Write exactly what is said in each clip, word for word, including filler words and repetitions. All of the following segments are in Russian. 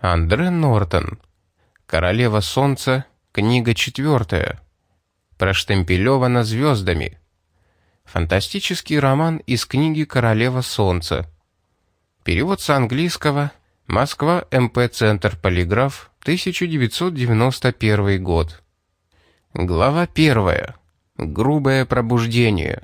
Андре Нортон. Королева солнца. Книга четвертая. Проштемпелевана звездами. Фантастический роман из книги «Королева солнца». Перевод с английского. Москва, эм пэ Центр Полиграф, тысяча девятьсот девяносто первый год. Глава первая. Грубое пробуждение.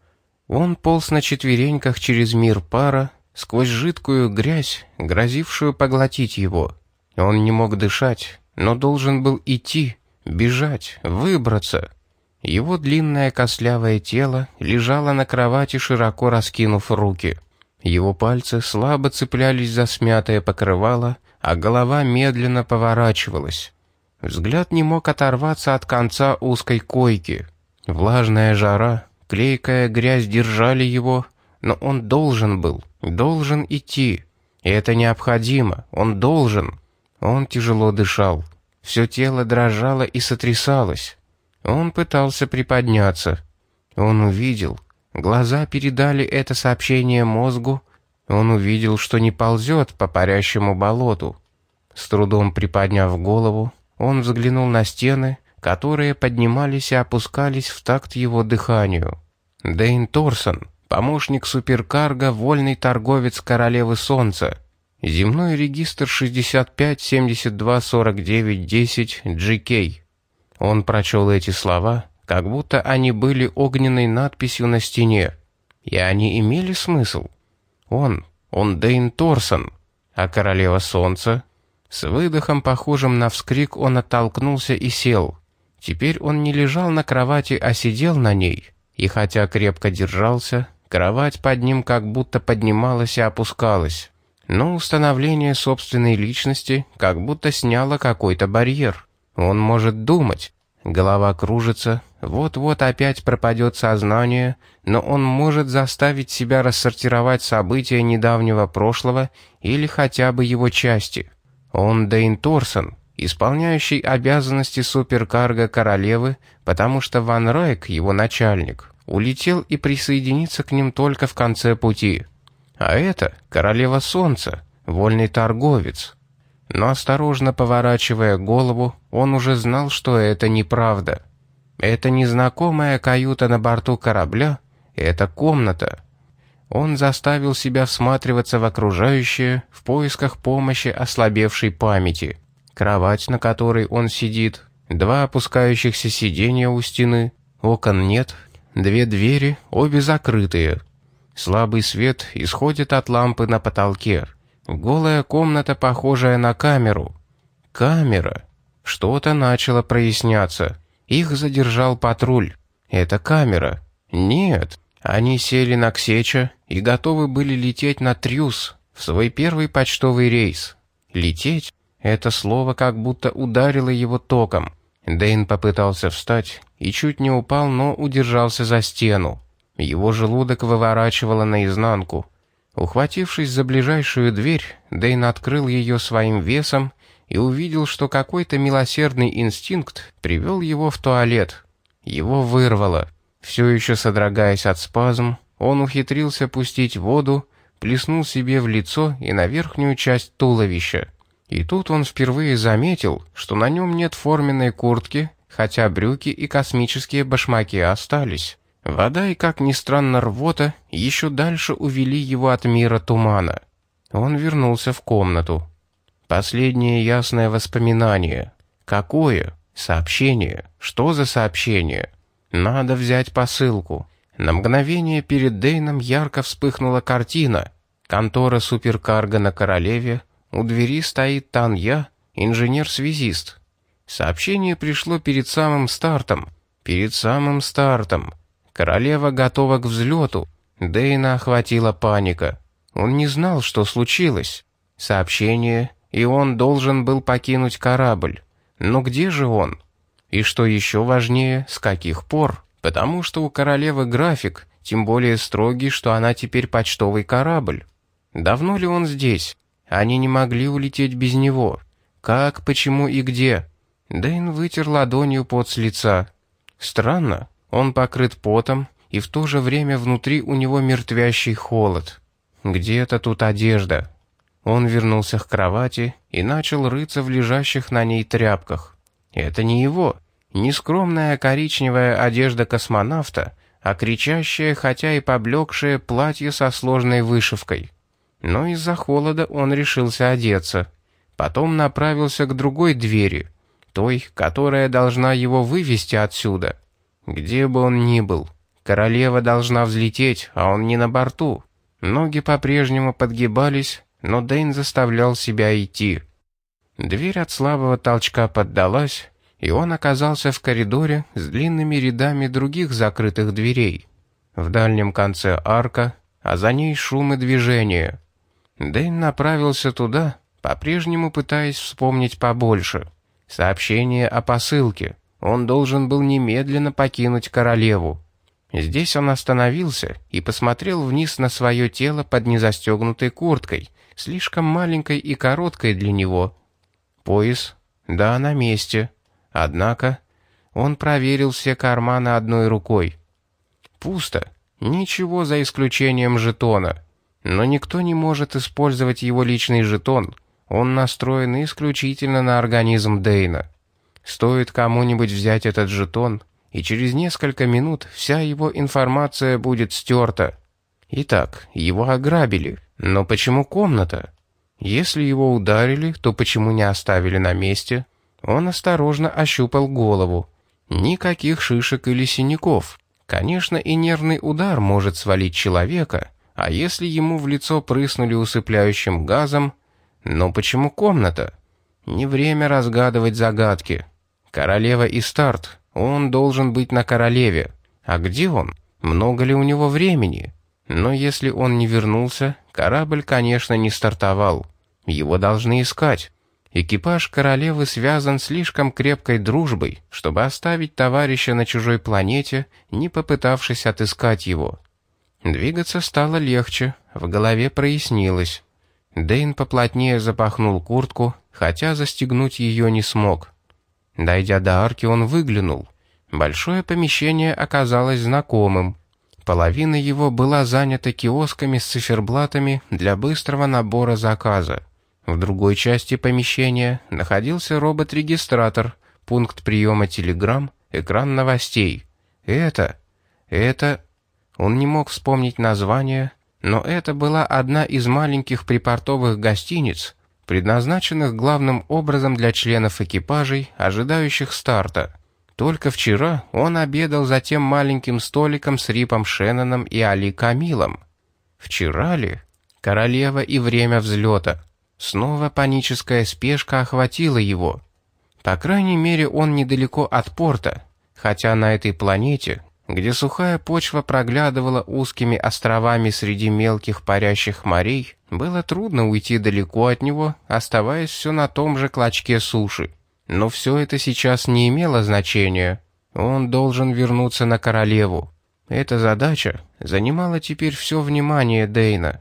Он полз на четвереньках через мир пара, сквозь жидкую грязь, грозившую поглотить его. Он не мог дышать, но должен был идти, бежать, выбраться. Его длинное костлявое тело лежало на кровати, широко раскинув руки. Его пальцы слабо цеплялись за смятое покрывало, а голова медленно поворачивалась. Взгляд не мог оторваться от конца узкой койки. Влажная жара, клейкая грязь держали его, но он должен был, должен идти. И это необходимо, он должен. Он тяжело дышал. Все тело дрожало и сотрясалось. Он пытался приподняться. Он увидел. Глаза передали это сообщение мозгу. Он увидел, что не ползет по парящему болоту. С трудом приподняв голову, он взглянул на стены, которые поднимались и опускались в такт его дыханию. Дэйн Торсон, помощник суперкарго, вольный торговец Королевы Солнца. Земной регистр шестьдесят пять семьдесят два сорок девять десять джи кей. Он прочел эти слова, как будто они были огненной надписью на стене. И они имели смысл. Он, он Дэйн Торсон, а Королева Солнца... С выдохом, похожим на вскрик, он оттолкнулся и сел. Теперь он не лежал на кровати, а сидел на ней. И хотя крепко держался, кровать под ним как будто поднималась и опускалась. Но установление собственной личности как будто сняло какой-то барьер. Он может думать. Голова кружится, вот-вот опять пропадет сознание, но он может заставить себя рассортировать события недавнего прошлого или хотя бы его части. Он Дэйн Торсон, исполняющий обязанности суперкарго королевы, потому что Ван Райк, его начальник, улетел и присоединится к ним только в конце пути. А это Королева Солнца, вольный торговец. Но осторожно поворачивая голову, он уже знал, что это неправда. Это незнакомая каюта на борту корабля, это комната. Он заставил себя всматриваться в окружающее в поисках помощи ослабевшей памяти. Кровать, на которой он сидит, два опускающихся сиденья у стены, окон нет, две двери, обе закрытые. Слабый свет исходит от лампы на потолке. Голая комната, похожая на камеру. Камера. Что-то начало проясняться. Их задержал патруль. Это камера. Нет. Они сели на Ксеча и готовы были лететь на Трюс, в свой первый почтовый рейс. Лететь — это слово как будто ударило его током. Дэйн попытался встать и чуть не упал, но удержался за стену. Его желудок выворачивало наизнанку. Ухватившись за ближайшую дверь, Дэйн открыл ее своим весом и увидел, что какой-то милосердный инстинкт привел его в туалет. Его вырвало. Все еще содрогаясь от спазм, он ухитрился пустить воду, плеснул себе в лицо и на верхнюю часть туловища. И тут он впервые заметил, что на нем нет форменной куртки, хотя брюки и космические башмаки остались. Вода и, как ни странно, рвота еще дальше увели его от мира тумана. Он вернулся в комнату. Последнее ясное воспоминание. Какое? Сообщение. Что за сообщение? Надо взять посылку. На мгновение перед Дэйном ярко вспыхнула картина. Контора суперкарго на Королеве. У двери стоит Танья, инженер-связист. Сообщение пришло перед самым стартом. Перед самым стартом. Королева готова к взлету. Дэйна охватила паника. Он не знал, что случилось. Сообщение, и он должен был покинуть корабль. Но где же он? И что еще важнее, с каких пор? Потому что у королевы график, тем более строгий, что она теперь почтовый корабль. Давно ли он здесь? Они не могли улететь без него. Как, почему и где? Дэйн вытер ладонью пот с лица. Странно, он покрыт потом, и в то же время внутри у него мертвящий холод. Где-то тут одежда. Он вернулся к кровати и начал рыться в лежащих на ней тряпках. Это не его, не скромная коричневая одежда космонавта, а кричащее, хотя и поблекшее платье со сложной вышивкой. Но из-за холода он решился одеться. Потом направился к другой двери, той, которая должна его вывести отсюда. Где бы он ни был, королева должна взлететь, а он не на борту. Ноги по-прежнему подгибались, но Дэйн заставлял себя идти. Дверь от слабого толчка поддалась, и он оказался в коридоре с длинными рядами других закрытых дверей. В дальнем конце арка, а за ней шум и движение. Дэйн направился туда, по-прежнему пытаясь вспомнить побольше. Сообщение о посылке. Он должен был немедленно покинуть королеву. Здесь он остановился и посмотрел вниз на свое тело под незастегнутой курткой, слишком маленькой и короткой для него. Пояс? Да, на месте. Однако он проверил все карманы одной рукой. Пусто. Ничего за исключением жетона. Но никто не может использовать его личный жетон. Он настроен исключительно на организм Дэйна. Стоит кому-нибудь взять этот жетон, и через несколько минут вся его информация будет стерта. Итак, его ограбили. Но почему комната? Если его ударили, то почему не оставили на месте? Он осторожно ощупал голову. Никаких шишек или синяков. Конечно, и нервный удар может свалить человека, а если ему в лицо прыснули усыпляющим газом? Но почему комната? Не время разгадывать загадки. Королева Истарт. Он должен быть на королеве. А где он? Много ли у него времени? Но если он не вернулся, корабль, конечно, не стартовал. Его должны искать. Экипаж королевы связан слишком крепкой дружбой, чтобы оставить товарища на чужой планете, не попытавшись отыскать его. Двигаться стало легче, в голове прояснилось. Дэйн поплотнее запахнул куртку, хотя застегнуть ее не смог. Дойдя до арки, он выглянул. Большое помещение оказалось знакомым. Половина его была занята киосками с циферблатами для быстрого набора заказа. В другой части помещения находился робот-регистратор, пункт приема телеграмм, экран новостей. Это... это... Он не мог вспомнить название, но это была одна из маленьких припортовых гостиниц, предназначенных главным образом для членов экипажей, ожидающих старта. Только вчера он обедал за тем маленьким столиком с Рипом Шенноном и Али Камилом. Вчера ли? Королева и время взлета. Снова паническая спешка охватила его. По крайней мере, он недалеко от порта, хотя на этой планете, где сухая почва проглядывала узкими островами среди мелких парящих морей, было трудно уйти далеко от него, оставаясь все на том же клочке суши. Но все это сейчас не имело значения. Он должен вернуться на королеву. Эта задача занимала теперь все внимание Дэйна.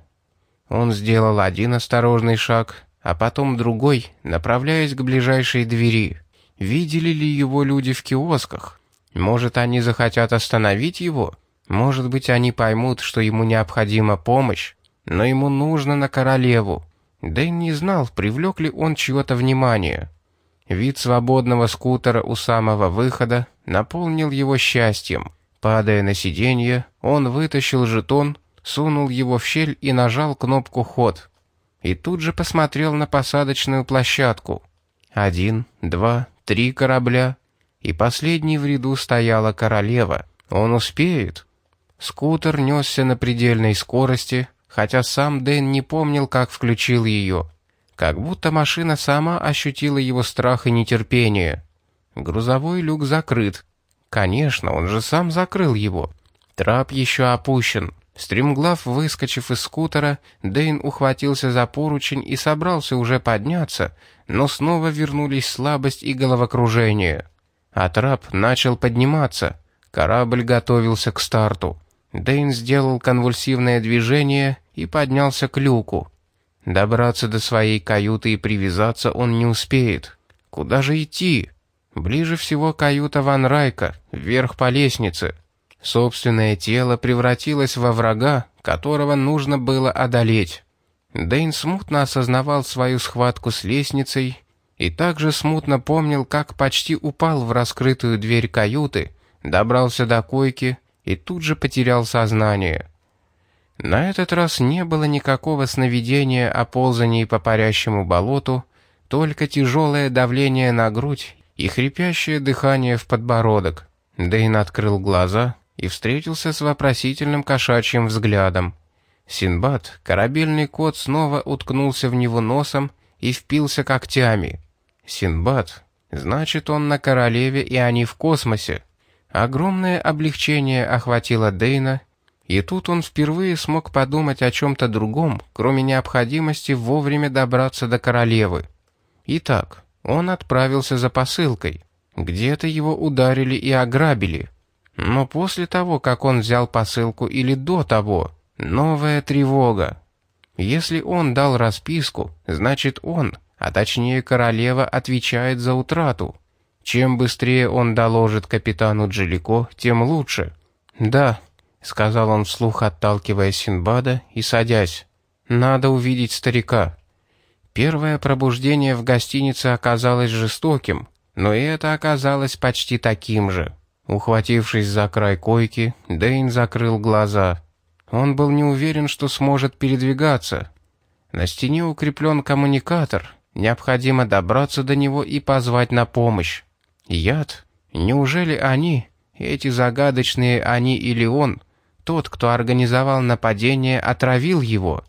Он сделал один осторожный шаг, а потом другой, направляясь к ближайшей двери. Видели ли его люди в киосках? Может, они захотят остановить его? Может быть, они поймут, что ему необходима помощь? Но ему нужно на королеву. Дэйн не знал, привлек ли он чье-то внимание. Вид свободного скутера у самого выхода наполнил его счастьем. Падая на сиденье, он вытащил жетон, сунул его в щель и нажал кнопку «Ход». И тут же посмотрел на посадочную площадку. Один, два, три корабля. И последний в ряду стояла королева. Он успеет. Скутер несся на предельной скорости, хотя сам Дэйн не помнил, как включил ее. Как будто машина сама ощутила его страх и нетерпение. Грузовой люк закрыт. Конечно, он же сам закрыл его. Трап еще опущен. Стремглав выскочив из скутера, Дэйн ухватился за поручень и собрался уже подняться, но снова вернулись слабость и головокружение. А трап начал подниматься. Корабль готовился к старту. Дэйн сделал конвульсивное движение и поднялся к люку. Добраться до своей каюты и привязаться он не успеет. Куда же идти? Ближе всего каюта Ван Райка, вверх по лестнице. Собственное тело превратилось во врага, которого нужно было одолеть. Дэйн смутно осознавал свою схватку с лестницей и также смутно помнил, как почти упал в раскрытую дверь каюты, добрался до койки и тут же потерял сознание. На этот раз не было никакого сновидения о ползании по парящему болоту, только тяжелое давление на грудь и хрипящее дыхание в подбородок. Дэйн открыл глаза и встретился с вопросительным кошачьим взглядом. Синдбад, корабельный кот, снова уткнулся в него носом и впился когтями. Синдбад, значит, он на королеве и они в космосе. Огромное облегчение охватило Дэйна, и тут он впервые смог подумать о чем-то другом, кроме необходимости вовремя добраться до королевы. Итак, он отправился за посылкой. Где-то его ударили и ограбили. Но после того, как он взял посылку, или до того, новая тревога. Если он дал расписку, значит он, а точнее королева, отвечает за утрату. Чем быстрее он доложит капитану Джалико, тем лучше. «Да», — сказал он вслух, отталкивая Синдбада и садясь. «Надо увидеть старика». Первое пробуждение в гостинице оказалось жестоким, но и это оказалось почти таким же. Ухватившись за край койки, Дэйн закрыл глаза. Он был не уверен, что сможет передвигаться. На стене укреплен коммуникатор. Необходимо добраться до него и позвать на помощь. Яд? Неужели они, эти загадочные они или он, тот, кто организовал нападение, отравил его?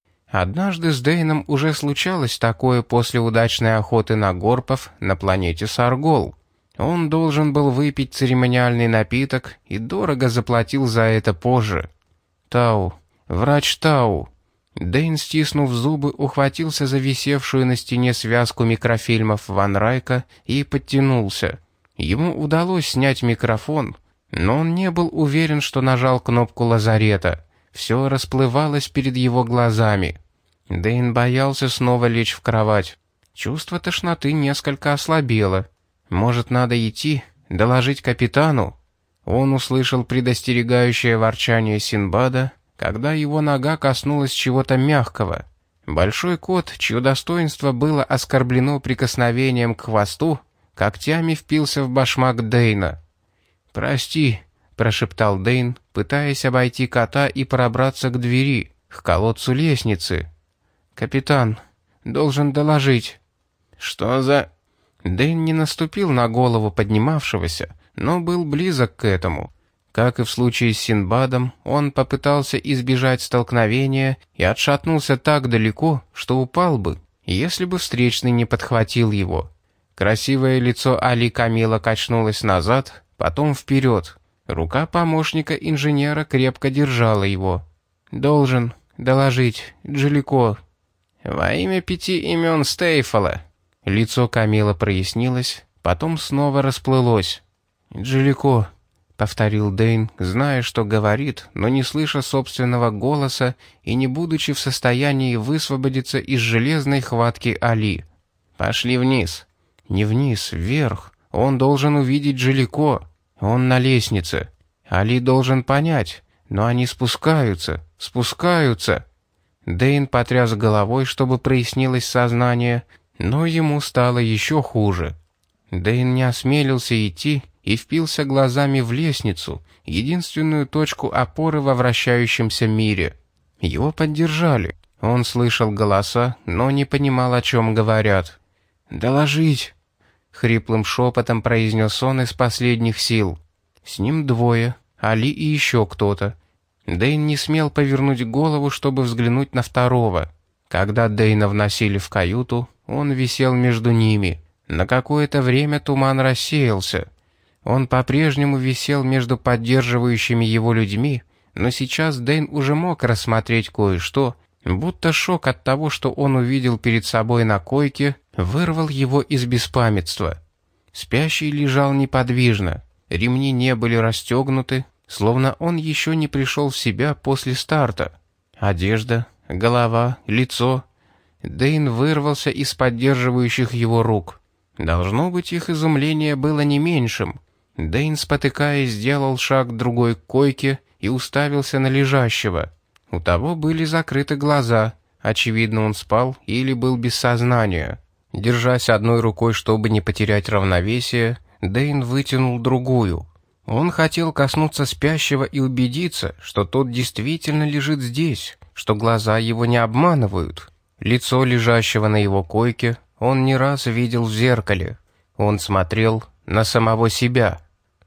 Однажды с Дэйном уже случалось такое после удачной охоты на горпов на планете Саргол. Он должен был выпить церемониальный напиток и дорого заплатил за это позже. Тау, врач Тау. Дэйн, стиснув зубы, ухватился за висевшую на стене связку микрофильмов Ван Райка и подтянулся. Ему удалось снять микрофон, но он не был уверен, что нажал кнопку лазарета. Все расплывалось перед его глазами. Дэйн боялся снова лечь в кровать. Чувство тошноты несколько ослабело. Может, надо идти, доложить капитану? Он услышал предостерегающее ворчание Синдбада, когда его нога коснулась чего-то мягкого. Большой кот, чье достоинство было оскорблено прикосновением к хвосту, когтями впился в башмак Дэйна. «Прости», — прошептал Дэйн, пытаясь обойти кота и пробраться к двери, к колодцу лестницы. «Капитан, должен доложить». «Что за...» Дэйн не наступил на голову поднимавшегося, но был близок к этому. Как и в случае с Синдбадом, он попытался избежать столкновения и отшатнулся так далеко, что упал бы, если бы встречный не подхватил его. Красивое лицо Али Камила качнулось назад, потом вперед. Рука помощника инженера крепко держала его. «Должен доложить, Джалико». «Во имя пяти имен Стейфола». Лицо Камила прояснилось, потом снова расплылось. «Джалико», — повторил Дэйн, зная, что говорит, но не слыша собственного голоса и не будучи в состоянии высвободиться из железной хватки Али. «Пошли вниз». «Не вниз, вверх. Он должен увидеть Джалико. Он на лестнице. Али должен понять, но они спускаются, спускаются». Дэйн потряс головой, чтобы прояснилось сознание, но ему стало еще хуже. Дэйн не осмелился идти и впился глазами в лестницу, единственную точку опоры во вращающемся мире. Его поддержали. Он слышал голоса, но не понимал, о чем говорят. «Доложить!» — хриплым шепотом произнес он из последних сил. С ним двое, Али и еще кто-то. Дэйн не смел повернуть голову, чтобы взглянуть на второго. Когда Дэйна вносили в каюту, он висел между ними. На какое-то время туман рассеялся. Он по-прежнему висел между поддерживающими его людьми, но сейчас Дэйн уже мог рассмотреть кое-что, будто шок от того, что он увидел перед собой на койке, вырвал его из беспамятства. Спящий лежал неподвижно, ремни не были расстегнуты, словно он еще не пришел в себя после старта. Одежда, голова, лицо. Дэйн вырвался из поддерживающих его рук. Должно быть, их изумление было не меньшим. Дэйн, спотыкаясь, сделал шаг к другой койке и уставился на лежащего. У того были закрыты глаза, Очевидно, он спал или был без сознания. Держась одной рукой, чтобы не потерять равновесие, Дэйн вытянул другую. Он хотел коснуться спящего и убедиться, что тот действительно лежит здесь, что глаза его не обманывают. Лицо лежащего на его койке он не раз видел в зеркале. Он смотрел на самого себя.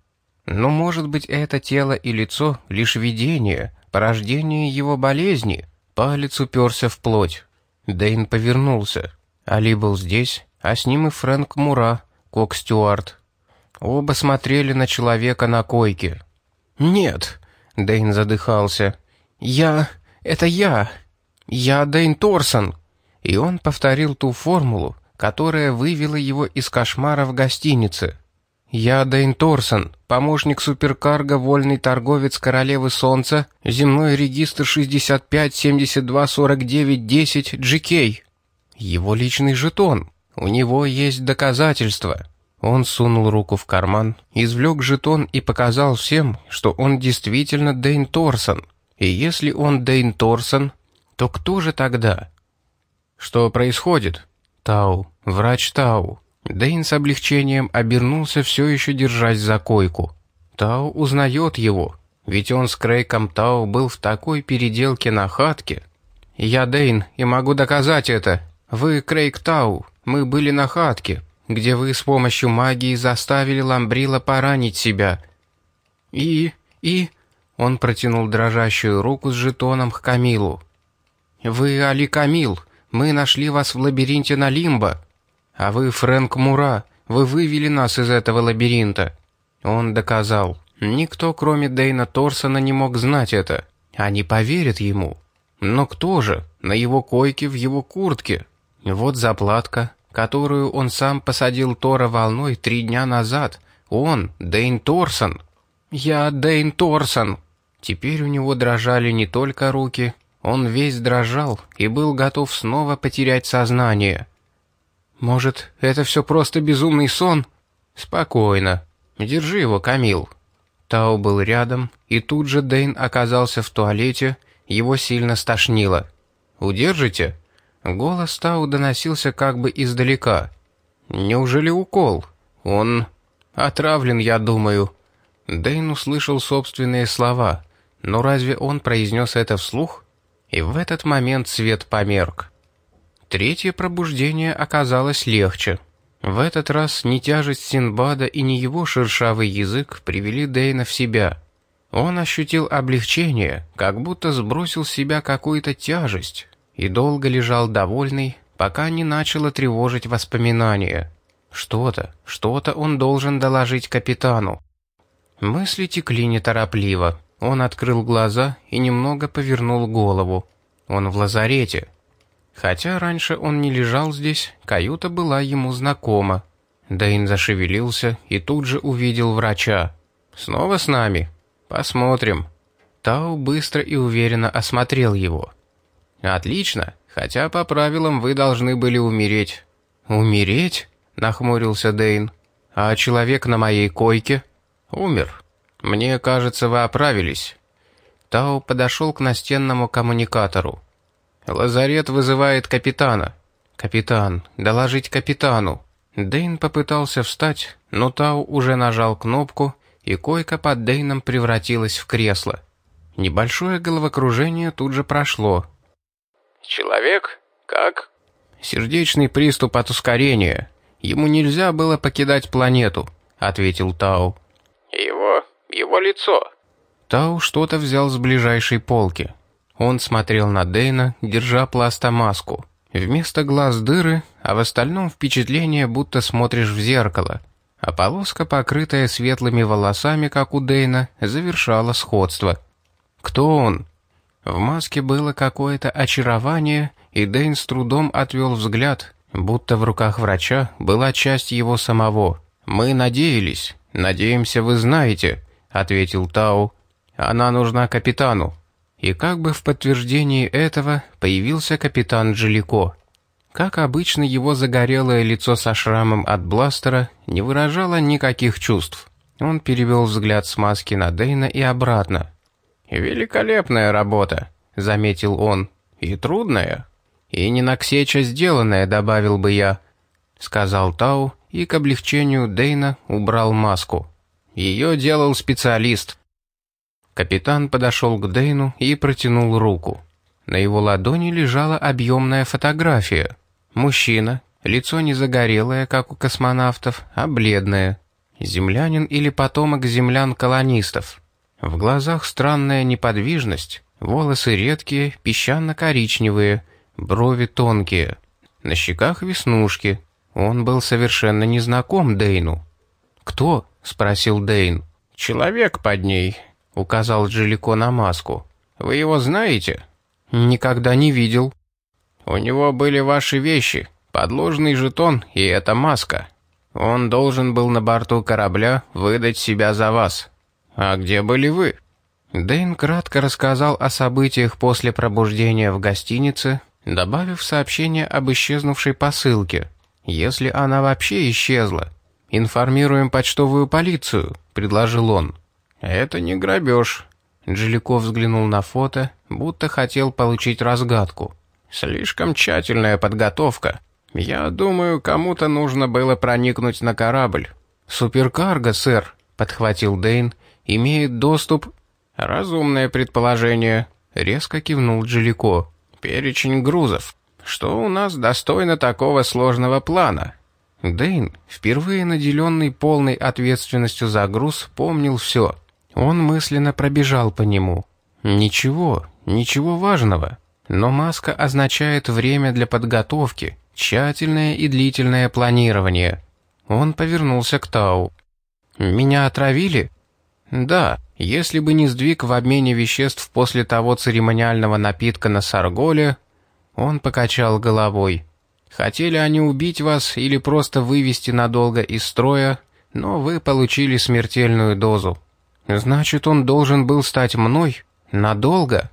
Но, может быть, это тело и лицо — лишь видение, порождение его болезни. Палец уперся в плоть. Дэйн повернулся. Али был здесь, а с ним и Фрэнк Мура, Кок Стюарт. Оба смотрели на человека на койке. «Нет», — Дэйн задыхался, — «я... это я. Я Дэйн Торсон». И он повторил ту формулу, которая вывела его из кошмара в гостинице. «Я Дэйн Торсон, помощник суперкарго, вольный торговец Королевы Солнца, земной регистр шестьдесят пять семьдесят два сорок девять десять джи кей». Его личный жетон. У него есть доказательства. Он сунул руку в карман, извлек жетон и показал всем, что он действительно Дэйн Торсон. И если он Дэйн Торсон, то кто же тогда? «Что происходит?» «Тау, врач Тау». Дэйн с облегчением обернулся, все еще держась за койку. Тау узнает его, ведь он с Крейгом Тау был в такой переделке на хатке. «Я Дэйн, и могу доказать это. Вы Крейг Тау, мы были на хатке, где вы с помощью магии заставили Ламбрила поранить себя». «И... и...» Он протянул дрожащую руку с жетоном к Камилу. «Вы Али Камил, мы нашли вас в лабиринте на Лимбо. А вы Фрэнк Мура, вы вывели нас из этого лабиринта». Он доказал. Никто, кроме Дэйна Торсона, не мог знать это. Они поверят ему. Но кто же? На его койке в его куртке. Вот заплатка, которую он сам посадил Тора волной три дня назад. Он, Дэйн Торсон. «Я Дэйн Торсон». Теперь у него дрожали не только руки. Он весь дрожал и был готов снова потерять сознание. «Может, это все просто безумный сон?» «Спокойно. Держи его, Камил». Тау был рядом, и тут же Дэйн оказался в туалете, его сильно стошнило. «Удержите?» Голос Тау доносился как бы издалека. «Неужели укол? Он отравлен, я думаю». Дэйн услышал собственные слова, но разве он произнес это вслух? И в этот момент свет померк. Третье пробуждение оказалось легче. В этот раз ни тяжесть Синдбада и ни его шершавый язык привели Дэйна в себя. Он ощутил облегчение, как будто сбросил с себя какую-то тяжесть, и долго лежал довольный, пока не начало тревожить воспоминания. Что-то, что-то он должен доложить капитану. Мысли текли неторопливо. Он открыл глаза и немного повернул голову. Он в лазарете. Хотя раньше он не лежал здесь, каюта была ему знакома. Дэйн зашевелился и тут же увидел врача. «Снова с нами? Посмотрим». Тау быстро и уверенно осмотрел его. «Отлично, хотя по правилам вы должны были умереть». «Умереть?» — нахмурился Дэйн. «А человек на моей койке?» «Умер. Мне кажется, вы оправились». Тау подошел к настенному коммуникатору. «Лазарет вызывает капитана». «Капитан, доложить капитану». Дэйн попытался встать, но Тау уже нажал кнопку, и койка под Дэйном превратилась в кресло. Небольшое головокружение тут же прошло. «Человек? Как?» «Сердечный приступ от ускорения. Ему нельзя было покидать планету», — ответил Тау. «Его... его лицо». Тау что-то взял с ближайшей полки. Он смотрел на Дэйна, держа пластомаску. Вместо глаз дыры, а в остальном впечатление, будто смотришь в зеркало. А полоска, покрытая светлыми волосами, как у Дэйна, завершала сходство. Кто он? В маске было какое-то очарование, и Дэйн с трудом отвел взгляд, будто в руках врача была часть его самого. «Мы надеялись. Надеемся, вы знаете», — ответил Тау. «Она нужна капитану». И как бы в подтверждении этого появился капитан Джалико. Как обычно, его загорелое лицо со шрамом от бластера не выражало никаких чувств. Он перевел взгляд с маски на Дэйна и обратно. «Великолепная работа», — заметил он. «И трудная». «И не на ксеча сделанное», — добавил бы я, — сказал Тау, и к облегчению Дэйна убрал маску. Ее делал специалист. Капитан подошел к Дэйну и протянул руку. На его ладони лежала объемная фотография. Мужчина, лицо не загорелое, как у космонавтов, а бледное. Землянин или потомок землян-колонистов. В глазах странная неподвижность, волосы редкие, песчано-коричневые, брови тонкие. На щеках веснушки. Он был совершенно незнаком Дэйну. «Кто?» — спросил Дэйн. «Человек под ней», — указал Джилико на маску. «Вы его знаете?» «Никогда не видел». «У него были ваши вещи, подложный жетон и эта маска. Он должен был на борту корабля выдать себя за вас. А где были вы?» Дэйн кратко рассказал о событиях после пробуждения в гостинице, добавив сообщение об исчезнувшей посылке. «Если она вообще исчезла, информируем почтовую полицию», — предложил он. «Это не грабеж». Джилико взглянул на фото, будто хотел получить разгадку. «Слишком тщательная подготовка. Я думаю, кому-то нужно было проникнуть на корабль». «Суперкарго, сэр», — подхватил Дэйн, — «имеет доступ...» «Разумное предположение», — резко кивнул Джилико. «Перечень грузов. Что у нас достойно такого сложного плана?» Дэйн, впервые наделенный полной ответственностью за груз, помнил все. Он мысленно пробежал по нему. Ничего, ничего важного. Но маска означает время для подготовки, тщательное и длительное планирование. Он повернулся к Тау. «Меня отравили?» «Да, если бы не сдвиг в обмене веществ после того церемониального напитка на Сарголе...» Он покачал головой. «Хотели они убить вас или просто вывести надолго из строя, но вы получили смертельную дозу. Значит, он должен был стать мной? Надолго?»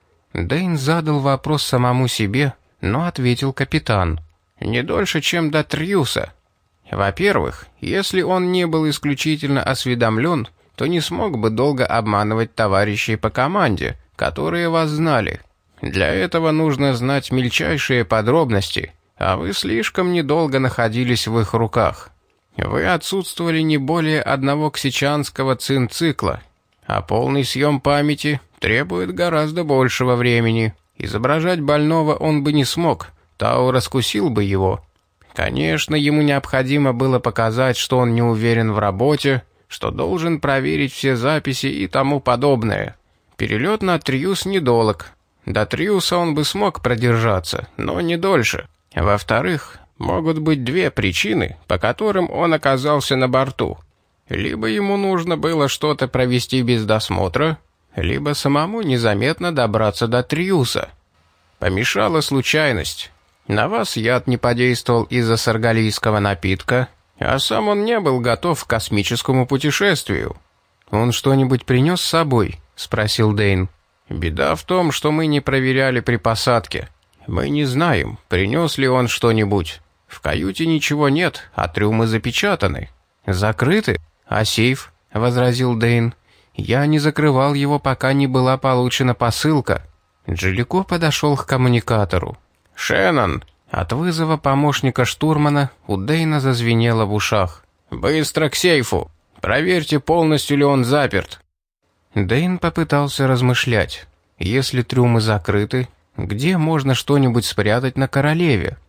Дэйн задал вопрос самому себе, но ответил капитан. «Не дольше, чем до Триуса. Во-первых, если он не был исключительно осведомлен, то не смог бы долго обманывать товарищей по команде, которые вас знали. Для этого нужно знать мельчайшие подробности, а вы слишком недолго находились в их руках. Вы отсутствовали не более одного ксичанского цин-цикла, а полный съем памяти требует гораздо большего времени. Изображать больного он бы не смог, Тау раскусил бы его. Конечно, ему необходимо было показать, что он не уверен в работе, что должен проверить все записи и тому подобное. Перелет на Триус недолг. До Триуса он бы смог продержаться, но не дольше. Во-вторых, могут быть две причины, по которым он оказался на борту. Либо ему нужно было что-то провести без досмотра, либо самому незаметно добраться до Триуса. Помешала случайность. На вас яд не подействовал из-за саргалийского напитка, а сам он не был готов к космическому путешествию. «Он что-нибудь принес с собой?» — спросил Дэйн. «Беда в том, что мы не проверяли при посадке. Мы не знаем, принес ли он что-нибудь. В каюте ничего нет, а трюмы запечатаны». «Закрыты? А сейф?» — возразил Дэйн. «Я не закрывал его, пока не была получена посылка». Джилико подошел к коммуникатору. «Шеннон!» От вызова помощника штурмана у Дэйна зазвенело в ушах. «Быстро к сейфу! Проверьте, полностью ли он заперт!» Дэйн попытался размышлять. Если трюмы закрыты, где можно что-нибудь спрятать на королеве?